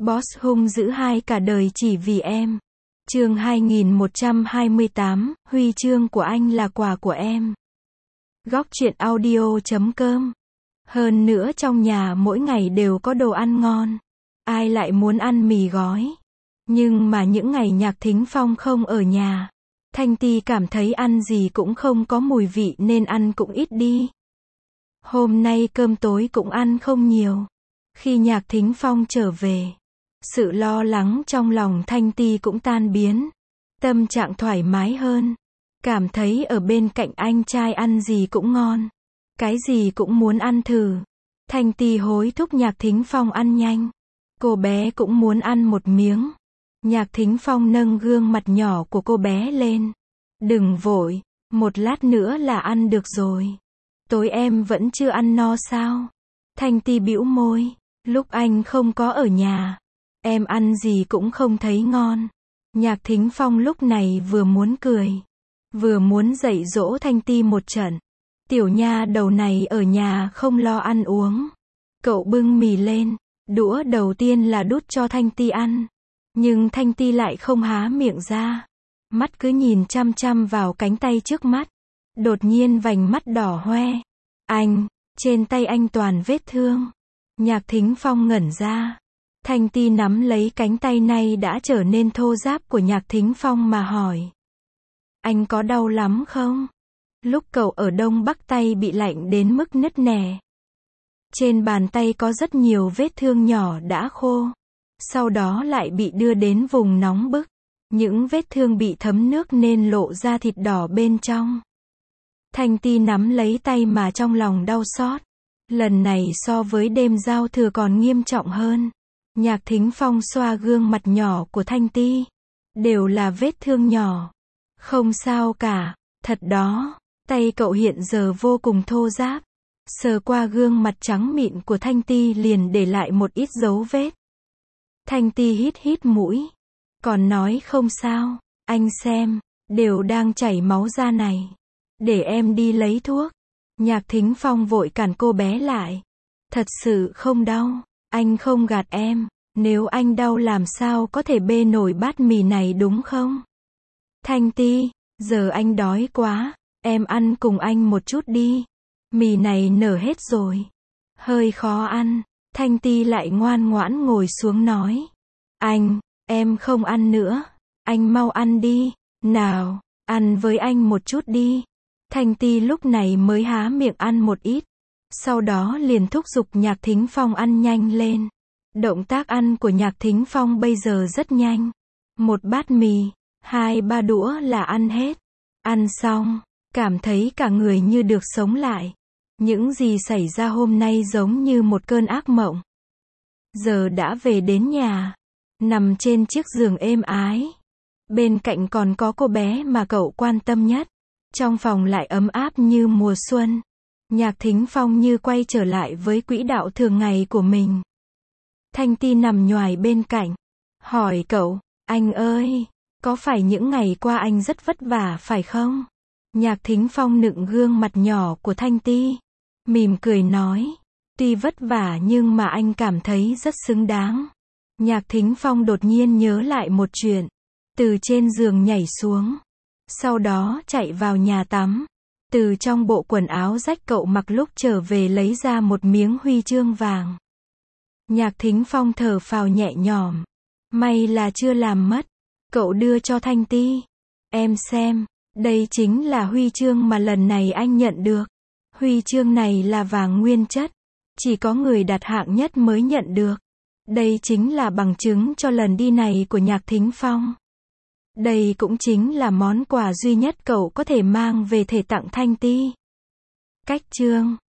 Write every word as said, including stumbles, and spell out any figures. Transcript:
Boss hung dữ hai cả đời chỉ vì em. Chương hai nghìn một trăm hai mươi tám, huy chương của anh là quà của em. Góc truyện audio chấm com. Hơn nữa trong nhà mỗi ngày đều có đồ ăn ngon. Ai lại muốn ăn mì gói. Nhưng mà những ngày Nhạc Thính Phong không ở nhà, Thanh Ti cảm thấy ăn gì cũng không có mùi vị nên ăn cũng ít đi. Hôm nay cơm tối cũng ăn không nhiều. Khi Nhạc Thính Phong trở về, sự lo lắng trong lòng Thanh Ti cũng tan biến. Tâm trạng thoải mái hơn. Cảm thấy ở bên cạnh anh trai ăn gì cũng ngon. Cái gì cũng muốn ăn thử. Thanh Ti hối thúc Nhạc Thính Phong ăn nhanh. Cô bé cũng muốn ăn một miếng. Nhạc Thính Phong nâng gương mặt nhỏ của cô bé lên. Đừng vội, một lát nữa là ăn được rồi. Tối em vẫn chưa ăn no sao? Thanh Ti bĩu môi. Lúc anh không có ở nhà, em ăn gì cũng không thấy ngon. Nhạc Thính Phong lúc này vừa muốn cười, vừa muốn dạy dỗ Thanh Ti một trận. Tiểu nha đầu này ở nhà không lo ăn uống. Cậu bưng mì lên, đũa đầu tiên là đút cho Thanh Ti ăn. Nhưng Thanh Ti lại không há miệng ra. Mắt cứ nhìn chăm chăm vào cánh tay trước mắt. Đột nhiên vành mắt đỏ hoe. Anh, trên tay anh toàn vết thương. Nhạc Thính Phong ngẩn ra. Thanh Ti nắm lấy cánh tay nay đã trở nên thô ráp của Nhạc Thính Phong mà hỏi. Anh có đau lắm không? Lúc cậu ở Đông Bắc tay bị lạnh đến mức nứt nẻ. Trên bàn tay có rất nhiều vết thương nhỏ đã khô. Sau đó lại bị đưa đến vùng nóng bức. Những vết thương bị thấm nước nên lộ ra thịt đỏ bên trong. Thanh Ti nắm lấy tay mà trong lòng đau xót. Lần này so với đêm giao thừa còn nghiêm trọng hơn. Nhạc Thính Phong xoa gương mặt nhỏ của Thanh Ti. Đều là vết thương nhỏ. Không sao cả, thật đó. Tay cậu hiện giờ vô cùng thô ráp. Sờ qua gương mặt trắng mịn của Thanh Ti liền để lại một ít dấu vết. Thanh Ti hít hít mũi. Còn nói không sao, anh xem, đều đang chảy máu ra này. Để em đi lấy thuốc. Nhạc Thính Phong vội cản cô bé lại. Thật sự không đau, anh không gạt em. Nếu anh đau làm sao có thể bê nổi bát mì này đúng không? Thanh Ti, giờ anh đói quá, em ăn cùng anh một chút đi. Mì này nở hết rồi. Hơi khó ăn. Thanh Ti lại ngoan ngoãn ngồi xuống nói. Anh, em không ăn nữa. Anh mau ăn đi. Nào, ăn với anh một chút đi. Thanh Ti lúc này mới há miệng ăn một ít. Sau đó liền thúc giục Nhạc Thính Phong ăn nhanh lên. Động tác ăn của Nhạc Thính Phong bây giờ rất nhanh. Một bát mì, hai ba đũa là ăn hết. Ăn xong, cảm thấy cả người như được sống lại. Những gì xảy ra hôm nay giống như một cơn ác mộng. Giờ đã về đến nhà. Nằm trên chiếc giường êm ái. Bên cạnh còn có cô bé mà cậu quan tâm nhất. Trong phòng lại ấm áp như mùa xuân. Nhạc Thính Phong như quay trở lại với quỹ đạo thường ngày của mình. Thanh Ti nằm nhoài bên cạnh. Hỏi cậu, anh ơi, có phải những ngày qua anh rất vất vả phải không? Nhạc Thính Phong nựng gương mặt nhỏ của Thanh Ti. Mỉm cười nói. Tuy vất vả nhưng mà anh cảm thấy rất xứng đáng. Nhạc Thính Phong đột nhiên nhớ lại một chuyện. Từ trên giường nhảy xuống. Sau đó chạy vào nhà tắm. Từ trong bộ quần áo rách cậu mặc lúc trở về lấy ra một miếng huy chương vàng. Nhạc Thính Phong thở phào nhẹ nhõm. May là chưa làm mất. Cậu đưa cho Thanh Ti. Em xem, đây chính là huy chương mà lần này anh nhận được. Huy chương này là vàng nguyên chất. Chỉ có người đạt hạng nhất mới nhận được. Đây chính là bằng chứng cho lần đi này của Nhạc Thính Phong. Đây cũng chính là món quà duy nhất cậu có thể mang về thể tặng Thanh Ti. Cách chương